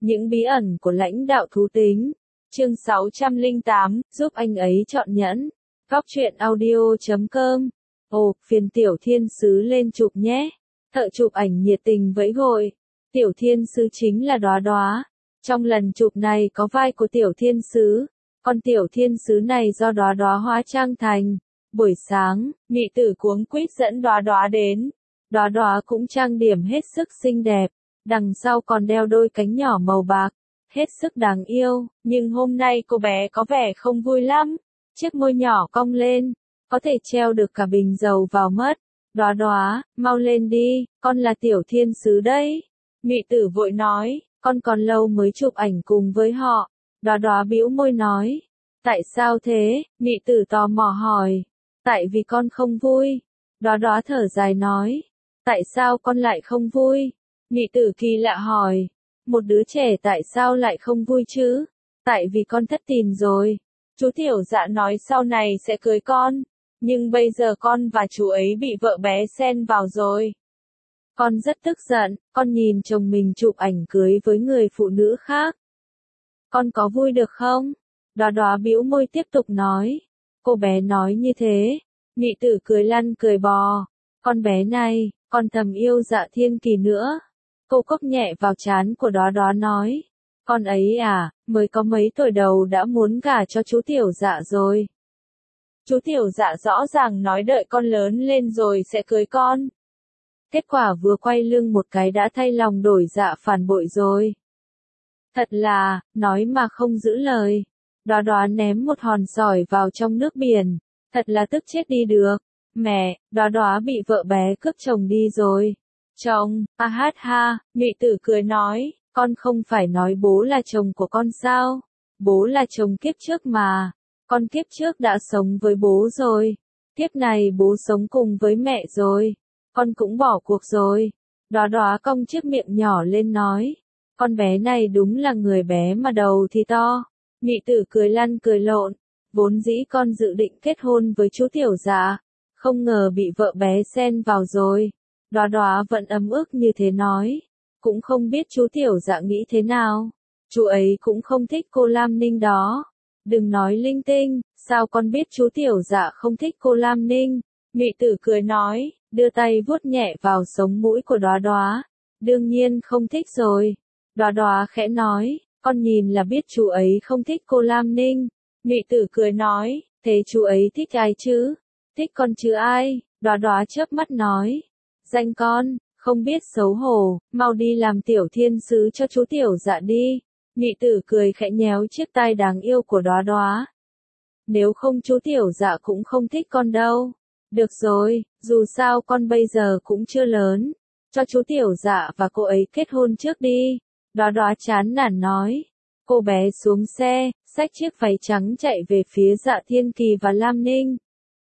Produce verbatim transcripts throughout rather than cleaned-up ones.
Những bí ẩn của lãnh đạo thú tính. Chương sáu trăm lẻ tám, giúp anh ấy chọn nhẫn. Góc truyện audio chấm com. Ồ, phiền Tiểu Thiên Sứ lên chụp nhé. Thợ chụp ảnh nhiệt tình vẫy gọi. Tiểu Thiên Sứ chính là Đóa Đóa. Trong lần chụp này có vai của Tiểu Thiên Sứ. Còn Tiểu Thiên Sứ này do Đóa Đóa hóa trang thành. Buổi sáng, Mị Tử cuống quýt dẫn Đóa Đóa đến. Đóa Đóa cũng trang điểm hết sức xinh đẹp. Đằng sau còn đeo đôi cánh nhỏ màu bạc, hết sức đáng yêu, nhưng hôm nay cô bé có vẻ không vui lắm. Chiếc môi nhỏ cong lên, có thể treo được cả bình dầu vào mất. Đóa Đóa, mau lên đi, con là Tiểu Thiên Sứ đấy. Mị Tử vội nói, con còn lâu mới chụp ảnh cùng với họ. Đóa Đóa bĩu môi nói, tại sao thế? Mị Tử tò mò hỏi, tại vì con không vui. Đóa Đóa thở dài nói, tại sao con lại không vui? Mị Tử kỳ lạ hỏi, một đứa trẻ tại sao lại không vui chứ? Tại vì con thất tình rồi. Chú Tiểu Dạ nói sau này sẽ cưới con, nhưng bây giờ con và chú ấy bị vợ bé xen vào rồi. Con rất tức giận, con nhìn chồng mình chụp ảnh cưới với người phụ nữ khác. Con có vui được không? Đóa Đóa bĩu môi tiếp tục nói. Cô bé nói như thế. Mị Tử cười lăn cười bò. Con bé này, con thầm yêu Dạ Thiên Kỳ nữa. Cô cốc nhẹ vào trán của Đóa Đóa nói. Con ấy à, mới có mấy tuổi đầu đã muốn gả cho chú Tiểu Dạ rồi. Chú Tiểu Dạ rõ ràng nói đợi con lớn lên rồi sẽ cưới con. Kết quả vừa quay lưng một cái đã thay lòng đổi dạ phản bội rồi. Thật là, nói mà không giữ lời. Đóa Đóa ném một hòn sỏi vào trong nước biển. Thật là tức chết đi được. Mẹ, Đóa Đóa bị vợ bé cướp chồng đi rồi. Chồng, a hát ha, Mị Tử cười nói, con không phải nói bố là chồng của con sao? Bố là chồng kiếp trước mà. Con kiếp trước đã sống với bố rồi. Kiếp này bố sống cùng với mẹ rồi. Con cũng bỏ cuộc rồi. Đóa Đóa cong chiếc miệng nhỏ lên nói. Con bé này đúng là người bé mà đầu thì to. Mị Tử cười lăn cười lộn. Vốn dĩ con dự định kết hôn với chú Tiểu Dạ. Không ngờ bị vợ bé xen vào rồi. Đóa Đóa vẫn ấm ức như thế nói. Cũng không biết chú Tiểu Dạ nghĩ thế nào. Chú ấy cũng không thích cô Lam Ninh đó. Đừng nói linh tinh, sao con biết chú Tiểu Dạ không thích cô Lam Ninh? Mị Tử cười nói, đưa tay vuốt nhẹ vào sống mũi của Đóa Đóa. Đương nhiên không thích rồi. Đóa Đóa khẽ nói, con nhìn là biết chú ấy không thích cô Lam Ninh. Mị Tử cười nói, thế chú ấy thích ai chứ? Thích con chứ ai? Đóa Đóa chớp mắt nói. Danh con, không biết xấu hổ, mau đi làm Tiểu Thiên Sứ cho chú Tiểu Dạ đi. Mị Tử cười khẽ nhéo chiếc tai đáng yêu của Đóa Đóa. Nếu không chú Tiểu Dạ cũng không thích con đâu. Được rồi, dù sao con bây giờ cũng chưa lớn. Cho chú Tiểu Dạ và cô ấy kết hôn trước đi. Đóa Đóa chán nản nói. Cô bé xuống xe, xách chiếc váy trắng chạy về phía Dạ Thiên Kỳ và Lam Ninh.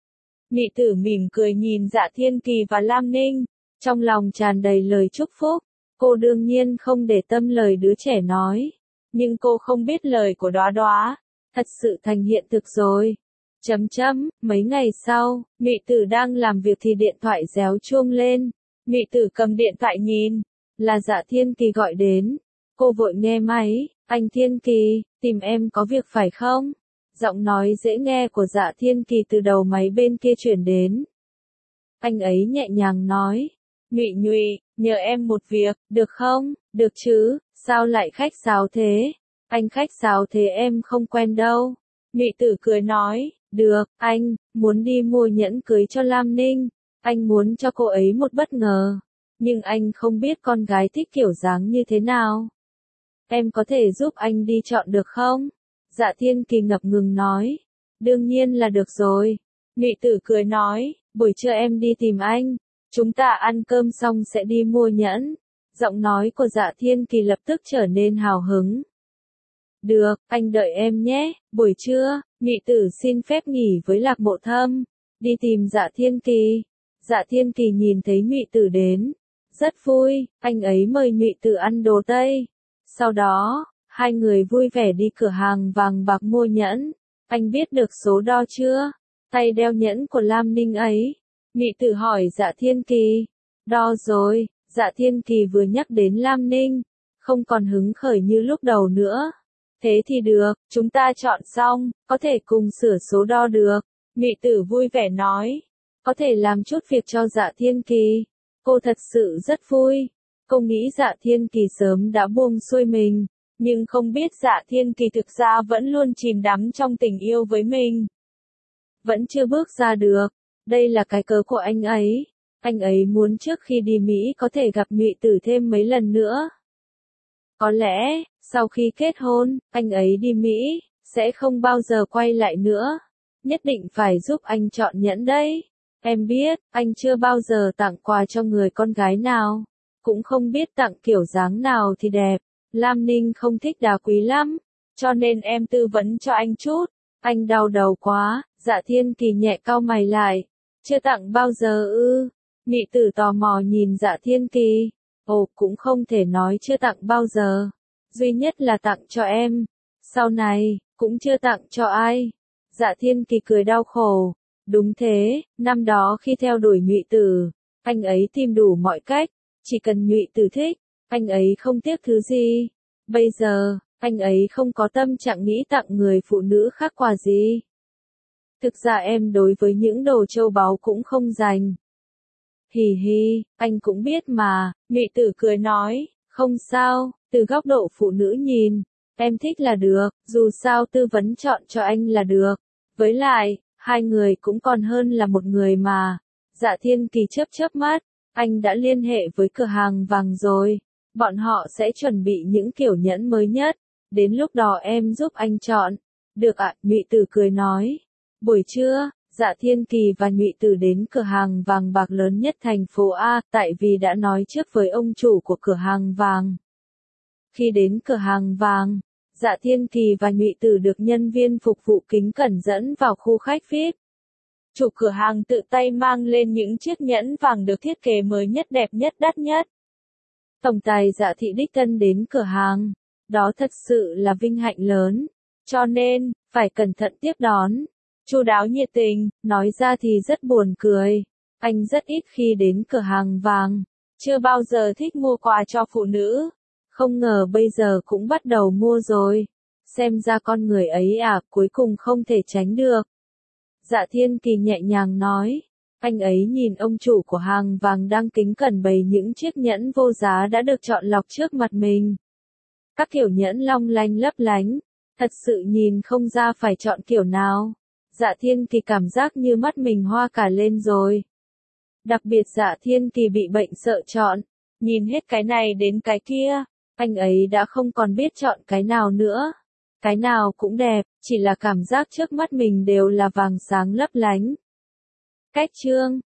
Mị Tử mỉm cười nhìn Dạ Thiên Kỳ và Lam Ninh. Trong lòng tràn đầy lời chúc phúc. Cô đương nhiên không để tâm lời đứa trẻ nói. Nhưng cô không biết lời của Đóa Đóa. Thật sự thành hiện thực rồi. Chấm chấm, mấy ngày sau, Mị Tử đang làm việc thì điện thoại réo chuông lên. Mị Tử cầm điện thoại nhìn. Là Dạ Thiên Kỳ gọi đến. Cô vội nghe máy. Anh Thiên Kỳ, tìm em có việc phải không? Giọng nói dễ nghe của Dạ Thiên Kỳ từ đầu máy bên kia chuyển đến. Anh ấy nhẹ nhàng nói. Nhụy nhụy, nhờ em một việc, được không? Được chứ, sao lại khách sáo thế? Anh khách sáo thế em không quen đâu. Mị Tử cười nói, được, anh, muốn đi mua nhẫn cưới cho Lam Ninh. Anh muốn cho cô ấy một bất ngờ. Nhưng anh không biết con gái thích kiểu dáng như thế nào. Em có thể giúp anh đi chọn được không? Dạ Thiên Kỳ ngập ngừng nói. Đương nhiên là được rồi. Mị Tử cười nói, buổi trưa em đi tìm anh. Chúng ta ăn cơm xong sẽ đi mua nhẫn. Giọng nói của Dạ Thiên Kỳ lập tức trở nên hào hứng. Được, anh đợi em nhé. Buổi trưa, Mị Tử xin phép nghỉ với Lạc Mộ Thâm. Đi tìm Dạ Thiên Kỳ. Dạ Thiên Kỳ nhìn thấy Mị Tử đến. Rất vui, anh ấy mời Mị Tử ăn đồ Tây. Sau đó, hai người vui vẻ đi cửa hàng vàng bạc mua nhẫn. Anh biết được số đo chưa? Tay đeo nhẫn của Lam Ninh ấy. Mị Tử hỏi Dạ Thiên Kỳ. Đo rồi. Dạ Thiên Kỳ vừa nhắc đến Lam Ninh. không còn hứng khởi như lúc đầu nữa. Thế thì được, chúng ta chọn xong, có thể cùng sửa số đo được. Ngụy Tử vui vẻ nói. Có thể làm chút việc cho Dạ Thiên Kỳ. Cô thật sự rất vui. Cô nghĩ Dạ Thiên Kỳ sớm đã buông xuôi mình, nhưng không biết Dạ Thiên Kỳ thực ra vẫn luôn chìm đắm trong tình yêu với mình. Vẫn chưa bước ra được. Đây là cái cớ của anh ấy. Anh ấy muốn trước khi đi Mỹ có thể gặp Ngụy Tử thêm mấy lần nữa. Có lẽ, sau khi kết hôn, anh ấy đi Mỹ, sẽ không bao giờ quay lại nữa. Nhất định phải giúp anh chọn nhẫn đấy. Em biết, anh chưa bao giờ tặng quà cho người con gái nào. Cũng không biết tặng kiểu dáng nào thì đẹp. Lam Ninh không thích đá quý lắm, cho nên em tư vấn cho anh chút. Anh đau đầu quá. Dạ Thiên Kỳ nhẹ cau mày lại. Chưa tặng bao giờ ư? Ngụy Tử tò mò nhìn Dạ Thiên Kỳ. Ồ, cũng không thể nói chưa tặng bao giờ. Duy nhất là tặng cho em. Sau này, cũng chưa tặng cho ai. Dạ Thiên Kỳ cười đau khổ. Đúng thế, năm đó khi theo đuổi Ngụy Tử, anh ấy tìm đủ mọi cách, chỉ cần Ngụy Tử thích, anh ấy không tiếc thứ gì. Bây giờ, anh ấy không có tâm trạng nghĩ tặng người phụ nữ khác quà gì. Thực ra em đối với những đồ châu báu cũng không dành. Hì hì, anh cũng biết mà. Ngụy Tử cười nói, không sao, từ góc độ phụ nữ nhìn, em thích là được, dù sao tư vấn chọn cho anh là được. Với lại, hai người cũng còn hơn là một người mà. Dạ Thiên Kỳ chớp chớp mắt, anh đã liên hệ với cửa hàng vàng rồi. Bọn họ sẽ chuẩn bị những kiểu nhẫn mới nhất. Đến lúc đó em giúp anh chọn. Được ạ, Ngụy Tử cười nói. Buổi trưa, Dạ Thiên Kỳ và Ngụy Tử đến cửa hàng vàng bạc lớn nhất thành phố A, tại vì đã nói trước với ông chủ của cửa hàng vàng. Khi đến cửa hàng vàng, Dạ Thiên Kỳ và Ngụy Tử được nhân viên phục vụ kính cẩn dẫn vào khu khách vi ai pi. Chủ cửa hàng tự tay mang lên những chiếc nhẫn vàng được thiết kế mới nhất, đẹp nhất, đắt nhất. Tổng tài Dạ Thị đích thân đến cửa hàng. Đó thật sự là vinh hạnh lớn. Cho nên, phải cẩn thận tiếp đón. Chu đáo nhiệt tình, nói ra thì rất buồn cười. Anh rất ít khi đến cửa hàng vàng. Chưa bao giờ thích mua quà cho phụ nữ. Không ngờ bây giờ cũng bắt đầu mua rồi. Xem ra con người ấy à, cuối cùng không thể tránh được. Dạ Thiên Kỳ nhẹ nhàng nói. Anh ấy nhìn ông chủ của hàng vàng đang kính cẩn bày những chiếc nhẫn vô giá đã được chọn lọc trước mặt mình. Các kiểu nhẫn long lanh lấp lánh. Thật sự nhìn không ra phải chọn kiểu nào. Dạ Thiên Kỳ cảm giác như mắt mình hoa cả lên rồi. Đặc biệt Dạ Thiên Kỳ bị bệnh sợ chọn. Nhìn hết cái này đến cái kia. Anh ấy đã không còn biết chọn cái nào nữa. Cái nào cũng đẹp, chỉ là cảm giác trước mắt mình đều là vàng sáng lấp lánh. Cách chương